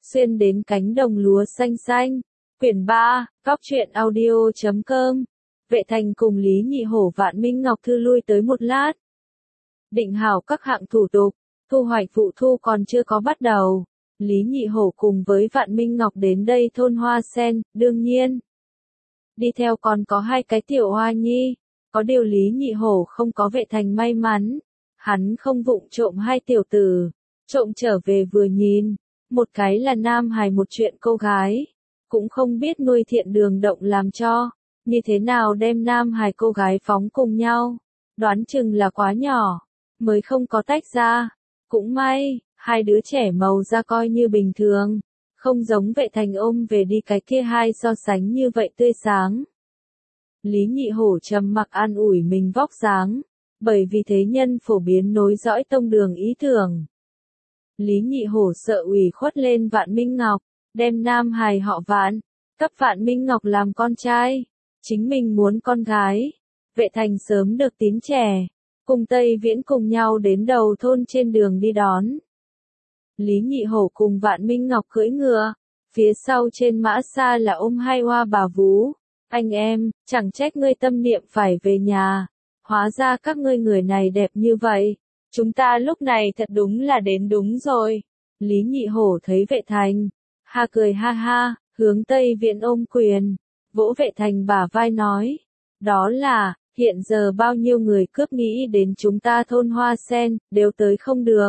xuyên đến cánh đồng lúa xanh xanh. Quyển 3, Góc truyện audio.com. Vệ Thành cùng Lý Nhị Hổ Vạn Minh Ngọc Thư lui tới một lát. Định hảo các hạng thủ tục, thu hoạch vụ thu còn chưa có bắt đầu. Lý Nhị Hổ cùng với Vạn Minh Ngọc đến đây thôn Hoa Sen, đương nhiên. Đi theo còn có hai cái tiểu hoa nhi, có điều Lý Nhị Hổ không có Vệ Thành may mắn. Hắn không vụng trộm hai tiểu tử, trộm trở về vừa nhìn, một cái là nam hài một chuyện cô gái, cũng không biết nuôi thiện đường động làm cho, như thế nào đem nam hài cô gái phóng cùng nhau, đoán chừng là quá nhỏ, mới không có tách ra, cũng may, hai đứa trẻ màu da coi như bình thường, không giống Vệ Thành ôm về đi cái kia hai so sánh như vậy tươi sáng. Lý Nhị Hổ trầm mặc an ủi mình vóc dáng, bởi vì thế nhân phổ biến nối dõi tông đường ý tưởng. Lý Nhị Hổ sợ ủy khuất lên Vạn Minh Ngọc, đem nam hài họ Vạn, cấp Vạn Minh Ngọc làm con trai, chính mình muốn con gái. Vệ Thành sớm được tín trẻ, cùng Tây Viễn cùng nhau đến đầu thôn trên đường đi đón. Lý Nhị Hổ cùng Vạn Minh Ngọc cưỡi ngựa, phía sau trên mã xa là ôm hai hoa bà vú. Anh em, chẳng trách ngươi tâm niệm phải về nhà, hóa ra các ngươi người này đẹp như vậy, chúng ta lúc này thật đúng là đến đúng rồi. Lý Nhị Hổ thấy Vệ Thành, cười ha ha, hướng Tây Viện ôm quyền, vỗ Vệ Thành bả vai nói, đó là, hiện giờ bao nhiêu người cướp nghĩ đến chúng ta thôn Hoa Sen, đều tới không được.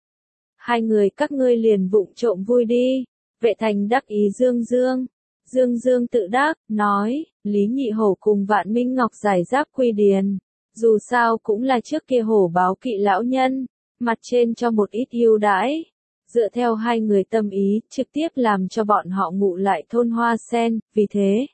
Hai người các ngươi liền vụng trộm vui đi. Vệ Thành đắc ý dương dương. Dương Dương tự đắc, nói, Lý Nhị Hổ cùng Vạn Minh Ngọc giải giáp quy điền. Dù sao cũng là trước kia hổ báo kỵ lão nhân, mặt trên cho một ít ưu đãi. Dựa theo hai người tâm ý, trực tiếp làm cho bọn họ ngụ lại thôn Hoa Sen, vì thế.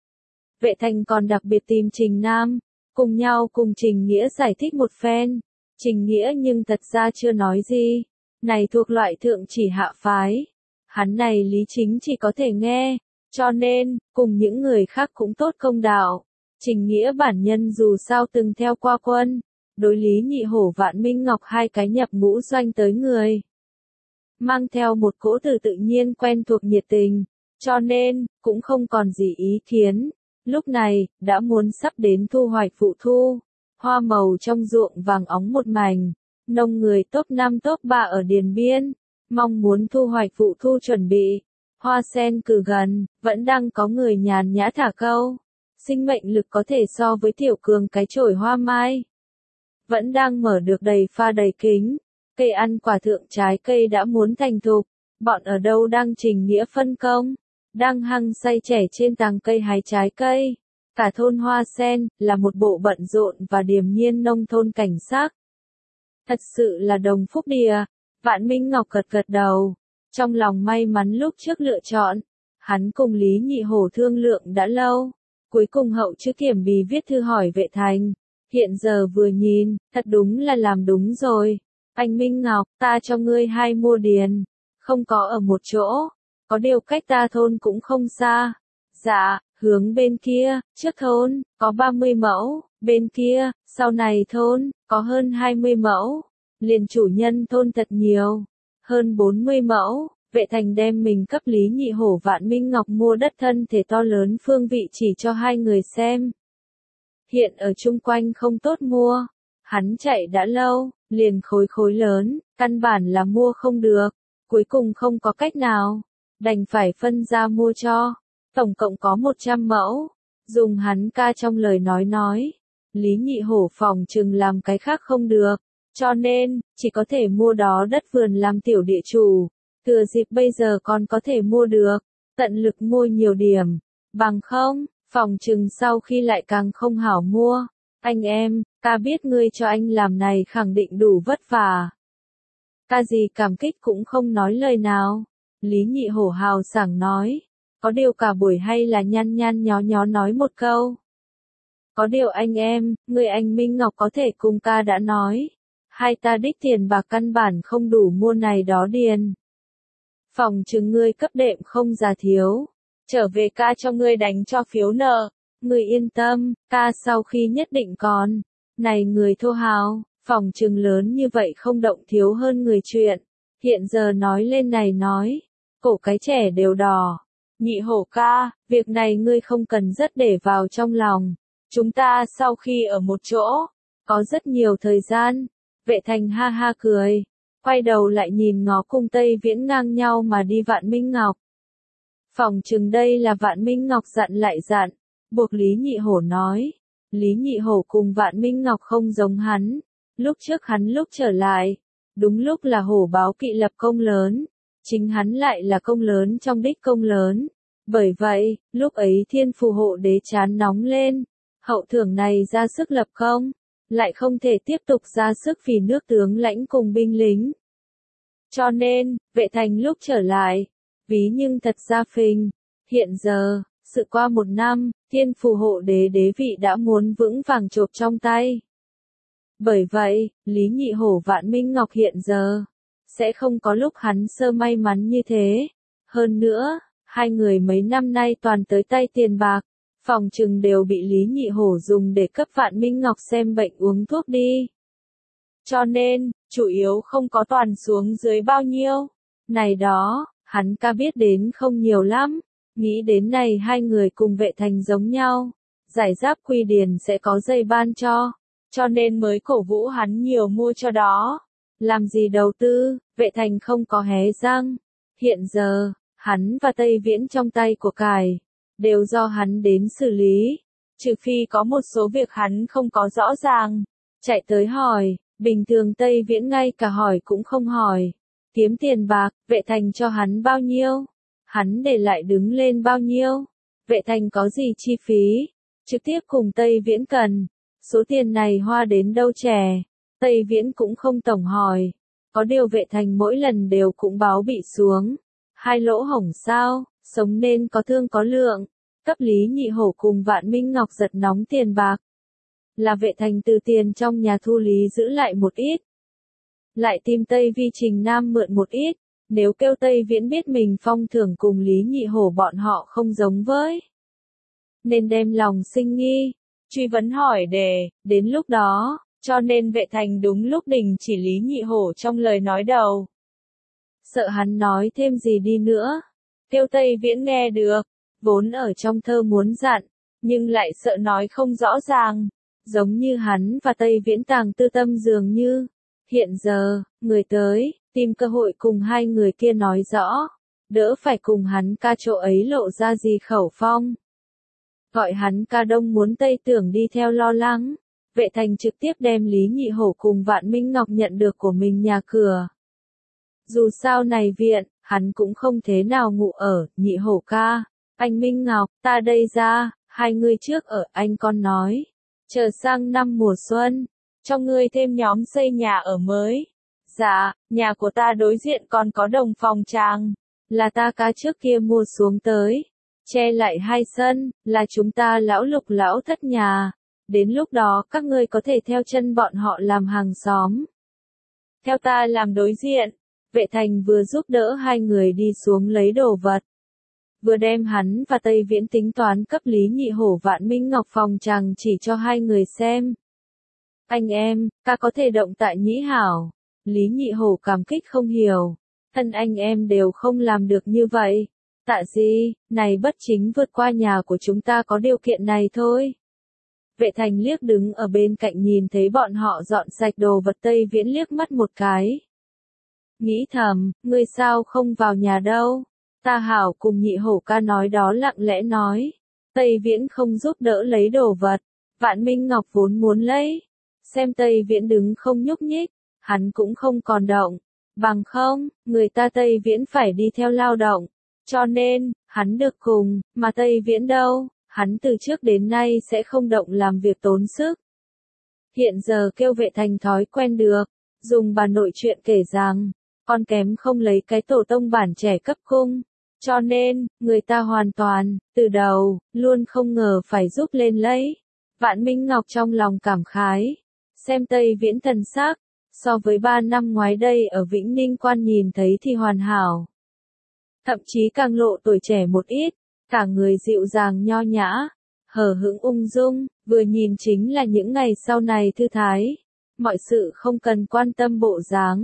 Vệ Thành còn đặc biệt tìm Trình Nam, cùng nhau cùng Trình Nghĩa giải thích một phen. Trình Nghĩa nhưng thật ra chưa nói gì, này thuộc loại thượng chỉ hạ phái. Hắn này lý chính chỉ có thể nghe. Cho nên, cùng những người khác cũng tốt công đạo. Trình Nghĩa bản nhân dù sao từng theo qua quân, đối Lý Nhị Hổ Vạn Minh Ngọc hai cái nhập ngũ doanh tới người. Mang theo một cỗ từ tự nhiên quen thuộc nhiệt tình, cho nên, cũng không còn gì ý kiến. Lúc này, đã muốn sắp đến thu hoạch vụ thu, hoa màu trong ruộng vàng óng một mảnh, nông người top 5 top 3 ở Điền Biên, mong muốn thu hoạch vụ thu chuẩn bị. Hoa sen cử gần, vẫn đang có người nhàn nhã thả câu. Sinh mệnh lực có thể so với tiểu cường cái chổi hoa mai. Vẫn đang mở được đầy pha đầy kính. Cây ăn quả thượng trái cây đã muốn thành thục. Bọn ở đâu đang Trình Nghĩa phân công. Đang hăng say trẻ trên tàng cây hái trái cây. Cả thôn Hoa Sen, là một bộ bận rộn và điềm nhiên nông thôn cảnh sắc. Thật sự là đồng phúc địa. Vạn Minh Ngọc gật gật đầu. Trong lòng may mắn lúc trước lựa chọn, hắn cùng Lý Nhị Hổ thương lượng đã lâu, cuối cùng hậu chữ kiểm bì viết thư hỏi Vệ Thành, hiện giờ vừa nhìn, thật đúng là làm đúng rồi, anh Minh Ngọc, ta cho ngươi 2 mua điền, không có ở một chỗ, có điều cách ta thôn cũng không xa, dạ, hướng bên kia, trước thôn, có 30 mẫu, bên kia, sau này thôn, có hơn 20 mẫu, liền chủ nhân thôn thật nhiều. Hơn 40 mẫu, Vệ Thành đem mình cấp Lý Nhị Hổ Vạn Minh Ngọc mua đất thân thể to lớn phương vị chỉ cho hai người xem. Hiện ở chung quanh không tốt mua, hắn chạy đã lâu, liền khối lớn, căn bản là mua không được, cuối cùng không có cách nào, đành phải phân ra mua cho, tổng cộng có 100 mẫu, dùng hắn ca trong lời nói, Lý Nhị Hổ phòng chừng làm cái khác không được. Cho nên, chỉ có thể mua đó đất vườn làm tiểu địa chủ, thừa dịp bây giờ còn có thể mua được, tận lực mua nhiều điểm, bằng không, phòng chừng sau khi lại càng không hảo mua. Anh em, ca biết ngươi cho anh làm này khẳng định đủ vất vả. Ca gì cảm kích cũng không nói lời nào. Lý Nhị Hổ hào sảng nói, có điều cả buổi hay là nhăn nhó nói một câu. Có điều anh em, người anh Minh Ngọc có thể cùng ca đã nói. Hai ta đích tiền bạc căn bản không đủ mua này đó điền. Phòng chừng ngươi cấp đệm không già thiếu. Trở về ca cho ngươi đánh cho phiếu nợ. Ngươi yên tâm, ca sau khi nhất định còn. Này người thô hào, phòng chừng lớn như vậy không động thiếu hơn người chuyện. Hiện giờ nói lên này nói. cổ cái trẻ đều đỏ. Nhị hổ ca, việc này ngươi không cần rất để vào trong lòng. Chúng ta sau khi ở một chỗ, có rất nhiều thời gian. Vệ thành ha ha cười, quay đầu lại nhìn ngó cùng Tây Viễn ngang nhau mà đi Vạn Minh Ngọc. Phỏng chừng đây là Vạn Minh Ngọc dặn lại dặn, buộc Lý Nhị Hổ nói. Lý Nhị Hổ cùng Vạn Minh Ngọc không giống hắn. Lúc trước hắn lúc trở lại, đúng lúc là hổ báo kỵ lập công lớn. Chính hắn lại là công lớn trong đích công lớn. Bởi vậy, lúc ấy Thiên Phù Hộ Đế chán nóng lên. Hậu thưởng này ra sức lập công, lại không thể tiếp tục ra sức vì nước tướng lãnh cùng binh lính. Cho nên, Vệ thành lúc trở lại, ví nhưng thật ra phình. Hiện giờ, sự qua một năm, Thiên Phù Hộ Đế đế vị đã muốn vững vàng chộp trong tay. Bởi vậy, Lý Nhị Hổ Vạn Minh Ngọc hiện giờ, sẽ không có lúc hắn sơ may mắn như thế. Hơn nữa, hai người mấy năm nay toàn tới tay tiền bạc, phòng trừng đều bị Lý Nhị Hổ dùng để cấp Vạn Minh Ngọc xem bệnh uống thuốc đi. Cho nên, chủ yếu không có toàn xuống dưới bao nhiêu. Này đó, hắn ca biết đến không nhiều lắm. Nghĩ đến này hai người cùng Vệ thành giống nhau. Giải giáp quy điển sẽ có dây ban cho nên mới cổ vũ hắn nhiều mua cho đó. Làm gì đầu tư, Vệ thành không có hé răng. Hiện giờ, hắn và Tây Viễn trong tay của cải, đều do hắn đến xử lý. Trừ phi có một số việc hắn không có rõ ràng, chạy tới hỏi, bình thường Tây Viễn ngay cả hỏi cũng không hỏi. Kiếm tiền bạc, Vệ thành cho hắn bao nhiêu? Hắn để lại đứng lên bao nhiêu? Vệ thành có gì chi phí? Trực tiếp cùng Tây Viễn cần. Số tiền này hoa đến đâu trẻ? Tây Viễn cũng không tổng hỏi. Có điều Vệ thành mỗi lần đều cũng báo bị xuống. Hai lỗ hổng sao, sống nên có thương có lượng. Cấp Lý Nhị Hổ cùng Vạn Minh Ngọc giật nóng tiền bạc. Là Vệ thành từ tiền trong nhà thu lý giữ lại một ít. Lại tìm Tây Vi Trình Nam mượn một ít. Nếu kêu Tây Viễn biết mình phong thưởng cùng Lý Nhị Hổ bọn họ không giống với, nên đem lòng sinh nghi, truy vấn hỏi đề, đến lúc đó, cho nên Vệ thành đúng lúc đình chỉ Lý Nhị Hổ trong lời nói đầu. Sợ hắn nói thêm gì đi nữa, kêu Tây Viễn nghe được, vốn ở trong thơ muốn dặn, nhưng lại sợ nói không rõ ràng, giống như hắn và Tây Viễn tàng tư tâm dường như. Hiện giờ, người tới, tìm cơ hội cùng hai người kia nói rõ, đỡ phải cùng hắn ca chỗ ấy lộ ra gì khẩu phong. Gọi hắn ca đông muốn tây tưởng đi theo lo lắng, Vệ thành trực tiếp đem Lý Nhị Hổ cùng Vạn Minh Ngọc nhận được của mình nhà cửa. Dù sao này viện, hắn cũng không thế nào ngủ ở. Nhị Hổ ca, anh Minh Ngọc, ta đây ra, hai người trước ở, anh con nói. Chờ sang năm mùa xuân, cho ngươi thêm nhóm xây nhà ở mới. Dạ, nhà của ta đối diện còn có đồng phòng tràng, là ta ca trước kia mua xuống tới. Che lại hai sân, là chúng ta lão Lục lão Thất nhà. Đến lúc đó các ngươi có thể theo chân bọn họ làm hàng xóm. Theo ta làm đối diện. Vệ thành vừa giúp đỡ hai người đi xuống lấy đồ vật, vừa đem hắn và Tây Viễn tính toán cấp Lý Nhị Hổ Vạn Minh Ngọc phòng tràng chỉ cho hai người xem. Anh em, ca có thể động tại Nhĩ Hảo. Lý Nhị Hổ cảm kích không hiểu. Thân anh em đều không làm được như vậy. Tạ gì, này bất chính vượt qua nhà của chúng ta có điều kiện này thôi. Vệ thành liếc đứng ở bên cạnh nhìn thấy bọn họ dọn sạch đồ vật, Tây Viễn liếc mắt một cái. Nghĩ thầm, ngươi sao không vào nhà đâu? Ta hảo cùng Nhị Hổ ca nói đó, lặng lẽ nói. Tây Viễn không giúp đỡ lấy đồ vật. Vạn Minh Ngọc vốn muốn lấy. Xem Tây Viễn đứng không nhúc nhích, hắn cũng không còn động. Bằng không, người ta Tây Viễn phải đi theo lao động. Cho nên, hắn được cùng, mà Tây Viễn đâu, hắn từ trước đến nay sẽ không động làm việc tốn sức. Hiện giờ kêu Vệ thành thói quen được, dùng bà nội chuyện kể rằng, con kém không lấy cái tổ tông bản trẻ cấp cung. Cho nên, người ta hoàn toàn, từ đầu, luôn không ngờ phải giúp lên lấy. Vạn Minh Ngọc trong lòng cảm khái. Xem Tây Viễn thần sắc, so với 3 năm ngoái đây ở Vĩnh Ninh Quan nhìn thấy thì hoàn hảo. Thậm chí càng lộ tuổi trẻ một ít, cả người dịu dàng nho nhã, hờ hững ung dung, vừa nhìn chính là những ngày sau này thư thái. Mọi sự không cần quan tâm bộ dáng.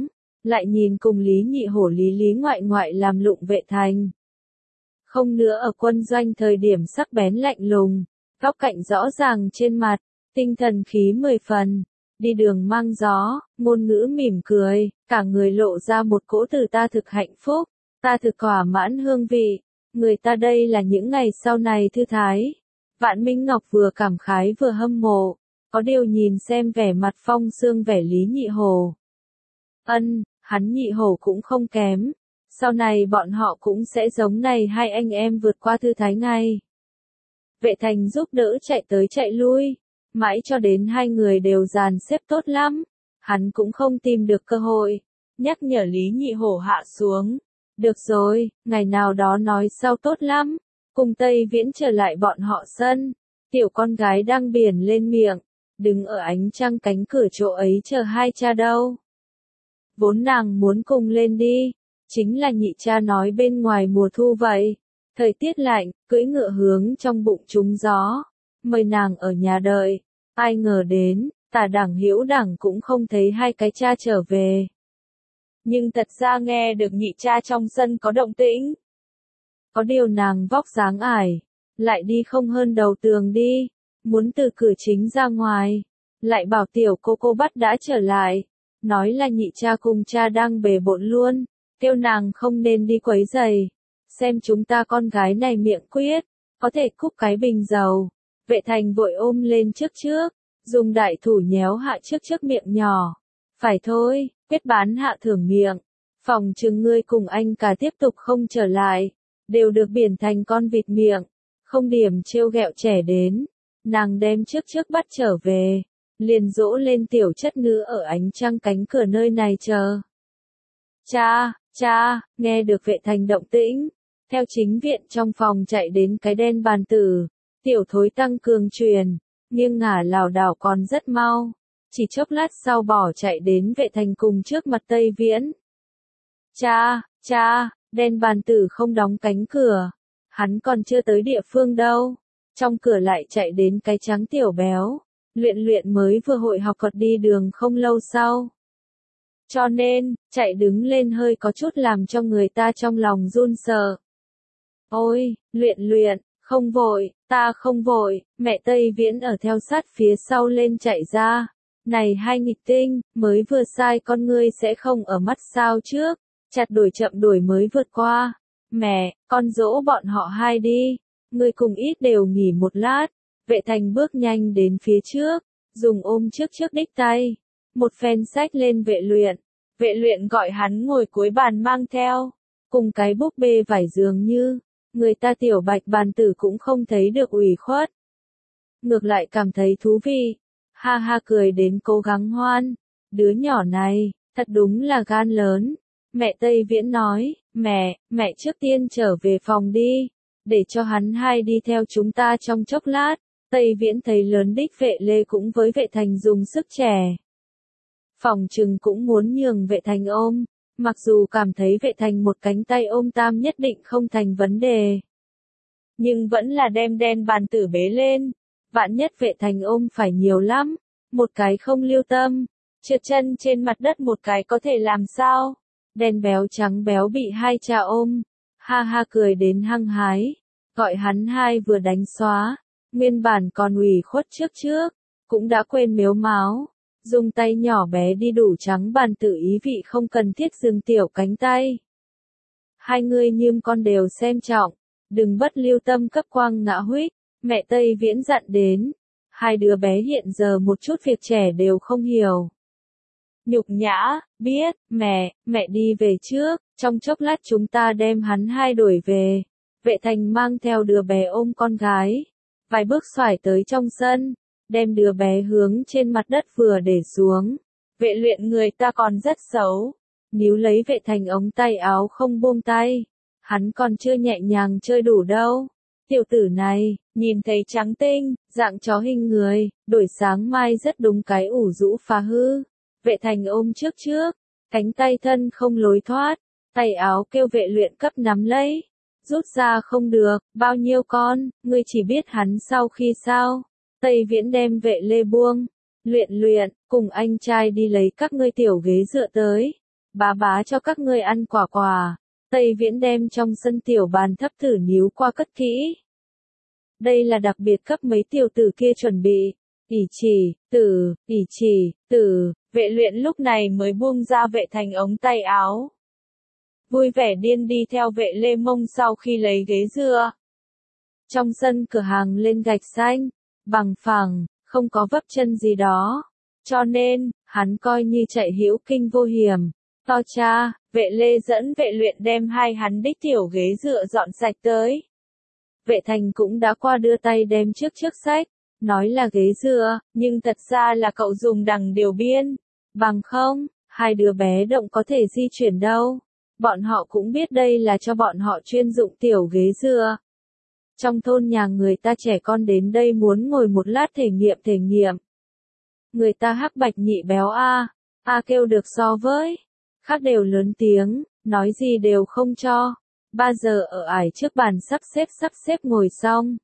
lại nhìn cùng Lý Nhị Hổ lý lý ngoại ngoại làm lụng Vệ Thành. Không nữa ở quân doanh thời điểm sắc bén lạnh lùng, góc cạnh rõ ràng trên mặt, tinh thần khí 10 phần, đi đường mang gió, ngôn ngữ mỉm cười, cả người lộ ra một cỗ từ ta thực hạnh phúc, ta thực thỏa mãn hương vị, người ta đây là những ngày sau này thư thái. Vạn Minh Ngọc vừa cảm khái vừa hâm mộ, có điều nhìn xem vẻ mặt phong sương vẻ Lý Nhị Hổ. Hắn Nhị Hổ cũng không kém, sau này bọn họ cũng sẽ giống này hai anh em vượt qua thư thái ngày. Vệ Thành giúp đỡ chạy tới chạy lui, mãi cho đến hai người đều dàn xếp tốt lắm, hắn cũng không tìm được cơ hội, nhắc nhở Lý Nhị Hổ hạ xuống. Được rồi, ngày nào đó nói sau tốt lắm. Cùng Tây Viễn trở lại bọn họ sân, tiểu con gái đang biển lên miệng, đứng ở ánh trăng cánh cửa chỗ ấy chờ hai cha đâu. Vốn nàng muốn cùng lên đi, chính là nhị cha nói bên ngoài mùa thu vậy, thời tiết lạnh, cưỡi ngựa hướng trong bụng trúng gió, mời nàng ở nhà đợi, ai ngờ đến, Tả Đảng Hữu Đảng cũng không thấy hai cái cha trở về. Nhưng thật ra nghe được nhị cha trong sân có động tĩnh. Có điều nàng vóc dáng ải, lại đi không hơn đầu tường đi, muốn từ cửa chính ra ngoài, lại bảo tiểu cô bắt đã trở lại, nói là nhị cha cùng cha đang bề bộn luôn, kêu nàng không nên đi quấy giày, xem chúng ta con gái này miệng quyết, có thể cúp cái bình dầu. Vệ Thành vội ôm lên trước, dùng đại thủ nhéo hạ trước miệng nhỏ. Phải thôi, quyết bán hạ thưởng miệng, phòng chừng ngươi cùng anh cả tiếp tục không trở lại, đều được biển thành con vịt miệng, không điểm trêu ghẹo trẻ đến. Nàng đem trước bắt trở về, liền dỗ lên tiểu chất nữ ở ánh trăng cánh cửa nơi này chờ. Cha, nghe được Vệ Thành động tĩnh, theo chính viện trong phòng chạy đến cái đen bàn tử, tiểu thối tăng cường truyền, nghiêng ngả lảo đảo còn rất mau, chỉ chốc lát sau bỏ chạy đến Vệ Thành cùng trước mặt Tây Viễn. Cha, đen bàn tử không đóng cánh cửa, hắn còn chưa tới địa phương đâu, trong cửa lại chạy đến cái trắng tiểu béo, luyện mới vừa hội học thuật đi đường không lâu sau. Cho nên, chạy đứng lên hơi có chút làm cho người ta trong lòng run sợ. Ôi, luyện, không vội, ta không vội, mẹ Tây Viễn ở theo sát phía sau lên chạy ra. Này hai nghịch tinh, mới vừa sai con ngươi sẽ không ở mắt sao trước, chặt đuổi chậm đuổi mới vượt qua. Mẹ, con dỗ bọn họ hai đi, ngươi cùng ít đều nghỉ một lát. Vệ Thành bước nhanh đến phía trước, dùng ôm trước đích tay, một phen xách lên vệ luyện gọi hắn ngồi cuối bàn mang theo, cùng cái búp bê vải dường như, người ta tiểu bạch bàn tử cũng không thấy được ủy khuất. Ngược lại cảm thấy thú vị, ha cười đến cố gắng hoan, đứa nhỏ này, thật đúng là gan lớn. Mẹ Tây Viễn nói, mẹ trước tiên trở về phòng đi, để cho hắn hai đi theo chúng ta trong chốc lát. Tây Viễn thấy lớn đích Vệ Lê cũng với Vệ Thành dùng sức trẻ. Phòng trừng cũng muốn nhường Vệ Thành ôm, mặc dù cảm thấy Vệ Thành một cánh tay ôm tam nhất định không thành vấn đề. Nhưng vẫn là đem đen bàn tử bế lên, vạn nhất Vệ Thành ôm phải nhiều lắm, một cái không lưu tâm, trượt chân trên mặt đất một cái có thể làm sao? Đen béo trắng béo bị hai cha ôm, ha cười đến hăng hái, gọi hắn hai vừa đánh xóa. Nguyên bản còn ủy khuất trước, cũng đã quên mếu máo, dùng tay nhỏ bé đi đủ trắng bàn tử ý vị không cần thiết dừng tiểu cánh tay. Hai người nhươm con đều xem trọng, đừng bất lưu tâm cấp quang ngã huých, mẹ Tây Viễn dặn đến, hai đứa bé hiện giờ một chút việc trẻ đều không hiểu. Nhục nhã, biết, mẹ đi về trước, trong chốc lát chúng ta đem hắn hai đuổi về. Vệ Thành mang theo đứa bé ôm con gái. Vài bước xoải tới trong sân, đem đứa bé hướng trên mặt đất vừa để xuống. Vệ luyện người ta còn rất xấu. Níu lấy Vệ Thành ống tay áo không buông tay. Hắn còn chưa nhẹ nhàng chơi đủ đâu. Tiểu tử này, nhìn thấy trắng tinh, dạng chó hình người, đổi sáng mai rất đúng cái ủ rũ phá hư. Vệ Thành ôm trước, cánh tay thân không lối thoát, tay áo kêu Vệ luyện cấp nắm lấy. Rút ra không được, bao nhiêu con, ngươi chỉ biết hắn sau khi sao. Tây Viễn đem Vệ Lê buông, luyện, cùng anh trai đi lấy các ngươi tiểu ghế dựa tới. Bá bá cho các ngươi ăn quả quà. Tây Viễn đem trong sân tiểu bàn thấp thử níu qua cất kỹ. Đây là đặc biệt cấp mấy tiểu tử kia chuẩn bị. Ỷ chỉ, tử, Vệ Luyện lúc này mới buông ra Vệ Thành ống tay áo. Vui vẻ điên đi theo Vệ Lê Mông sau khi lấy ghế dựa. Trong sân cửa hàng lên gạch xanh, bằng phẳng, không có vấp chân gì đó. Cho nên, hắn coi như chạy hữu kinh vô hiểm. To cha, Vệ Lê dẫn Vệ Luyện đem hai hắn đích tiểu ghế dựa dọn sạch tới. Vệ Thành cũng đã qua đưa tay đem trước sách, nói là ghế dựa, nhưng thật ra là cậu dùng đằng điều biên. Bằng không, hai đứa bé động có thể di chuyển đâu. Bọn họ cũng biết đây là cho bọn họ chuyên dụng tiểu ghế dựa. Trong thôn nhà người ta trẻ con đến đây muốn ngồi một lát thể nghiệm. Người ta hắc bạch nhị béo a kêu được so với. Khác đều lớn tiếng, nói gì đều không cho. 3 giờ ở ải trước bàn sắp xếp ngồi xong.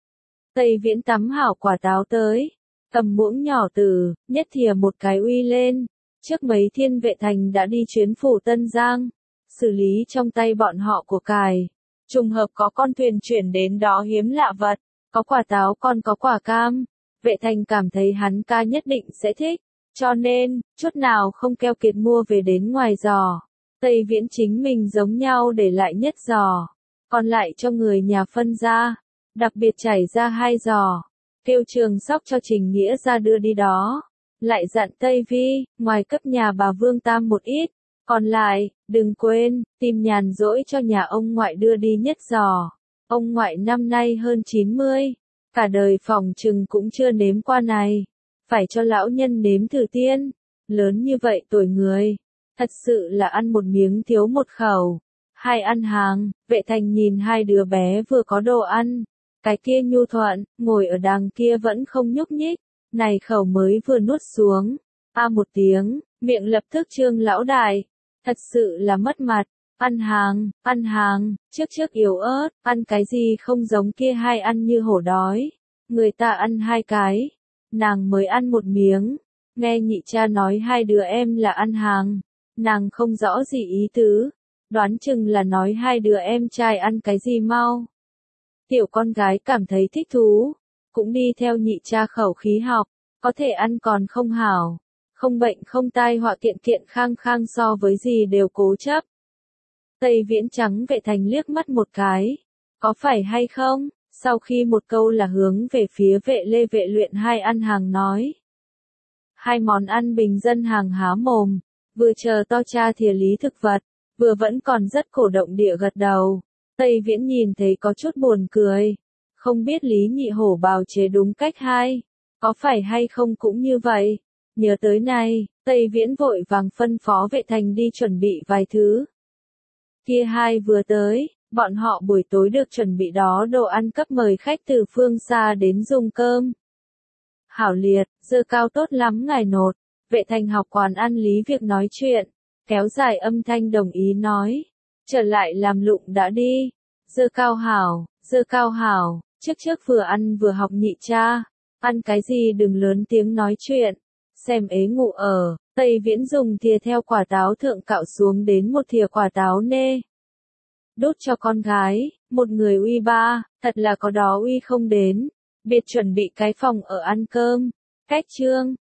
Tây Viễn tắm hảo quả táo tới. Cầm muỗng nhỏ từ, nhất thìa một cái uy lên. Trước mấy thiên Vệ Thành đã đi chuyến phủ Tân Giang. Xử lý trong tay bọn họ của cải. Trùng hợp có con thuyền chuyển đến đó hiếm lạ vật. Có quả táo còn có quả cam. Vệ Thành cảm thấy hắn ca nhất định sẽ thích. Cho nên, chút nào không keo kiệt mua về đến ngoài giò. Tây Viễn chính mình giống nhau để lại nhất giò. Còn lại cho người nhà phân ra. Đặc biệt chảy ra 2 giò. Kêu Trường Sóc cho Trình Nghĩa ra đưa đi đó. Lại dặn Tây Vi, ngoài cấp nhà bà Vương Tam một ít. Còn lại, đừng quên, tìm nhàn rỗi cho nhà ông ngoại đưa đi nhất giò. Ông ngoại năm nay hơn 90. Cả đời phòng trừng cũng chưa nếm qua này. Phải cho lão nhân nếm thử tiên. Lớn như vậy tuổi người. Thật sự là ăn một miếng thiếu một khẩu. Hai ăn hàng, Vệ Thành nhìn hai đứa bé vừa có đồ ăn. Cái kia nhu thuận, ngồi ở đằng kia vẫn không nhúc nhích. Này khẩu mới vừa nuốt xuống. Một tiếng, miệng lập tức trương lão đại. Thật sự là mất mặt. Ăn hàng, trước yếu ớt, ăn cái gì không giống kia hai ăn như hổ đói. Người ta ăn 2 cái. Nàng mới ăn 1 miếng. Nghe nhị cha nói hai đứa em là ăn hàng. Nàng không rõ gì ý tứ. Đoán chừng là nói hai đứa em trai ăn cái gì mau. Tiểu con gái cảm thấy thích thú. Cũng đi theo nhị cha khẩu khí học. Có thể ăn còn không hảo. Không bệnh không tai họa kiện khang so với gì đều cố chấp. Tây Viễn trắng Vệ Thành liếc mắt một cái. Có phải hay không? Sau khi một câu là hướng về phía Vệ Lê Vệ Luyện hai ăn hàng nói. Hai món ăn bình dân hàng há mồm, vừa chờ to cha thìa lý thực vật, vừa vẫn còn rất cổ động địa gật đầu. Tây Viễn nhìn thấy có chút buồn cười. Không biết Lý Nhị Hổ bào chế đúng cách hay. Có phải hay không cũng như vậy. Nhớ tới này, Tây Viễn vội vàng phân phó Vệ Thành đi chuẩn bị vài thứ. Kia hai vừa tới. Bọn họ buổi tối được chuẩn bị đó đồ ăn cấp mời khách từ phương xa đến dùng cơm. Hảo liệt, dơ cao tốt lắm ngài nột. Vệ Thành học quán ăn lý việc nói chuyện. Kéo dài âm thanh đồng ý nói. Trở lại làm lụng đã đi. Dơ cao hảo, trước vừa ăn vừa học nhị cha. Ăn cái gì đừng lớn tiếng nói chuyện. Xem ế ngủ ở, Tây Viễn dùng thìa theo quả táo thượng cạo xuống đến một thìa quả táo nê. Đút cho con gái, một người uy 3, thật là có đó uy không đến. Biệt chuẩn bị cái phòng ở ăn cơm. Cách chương.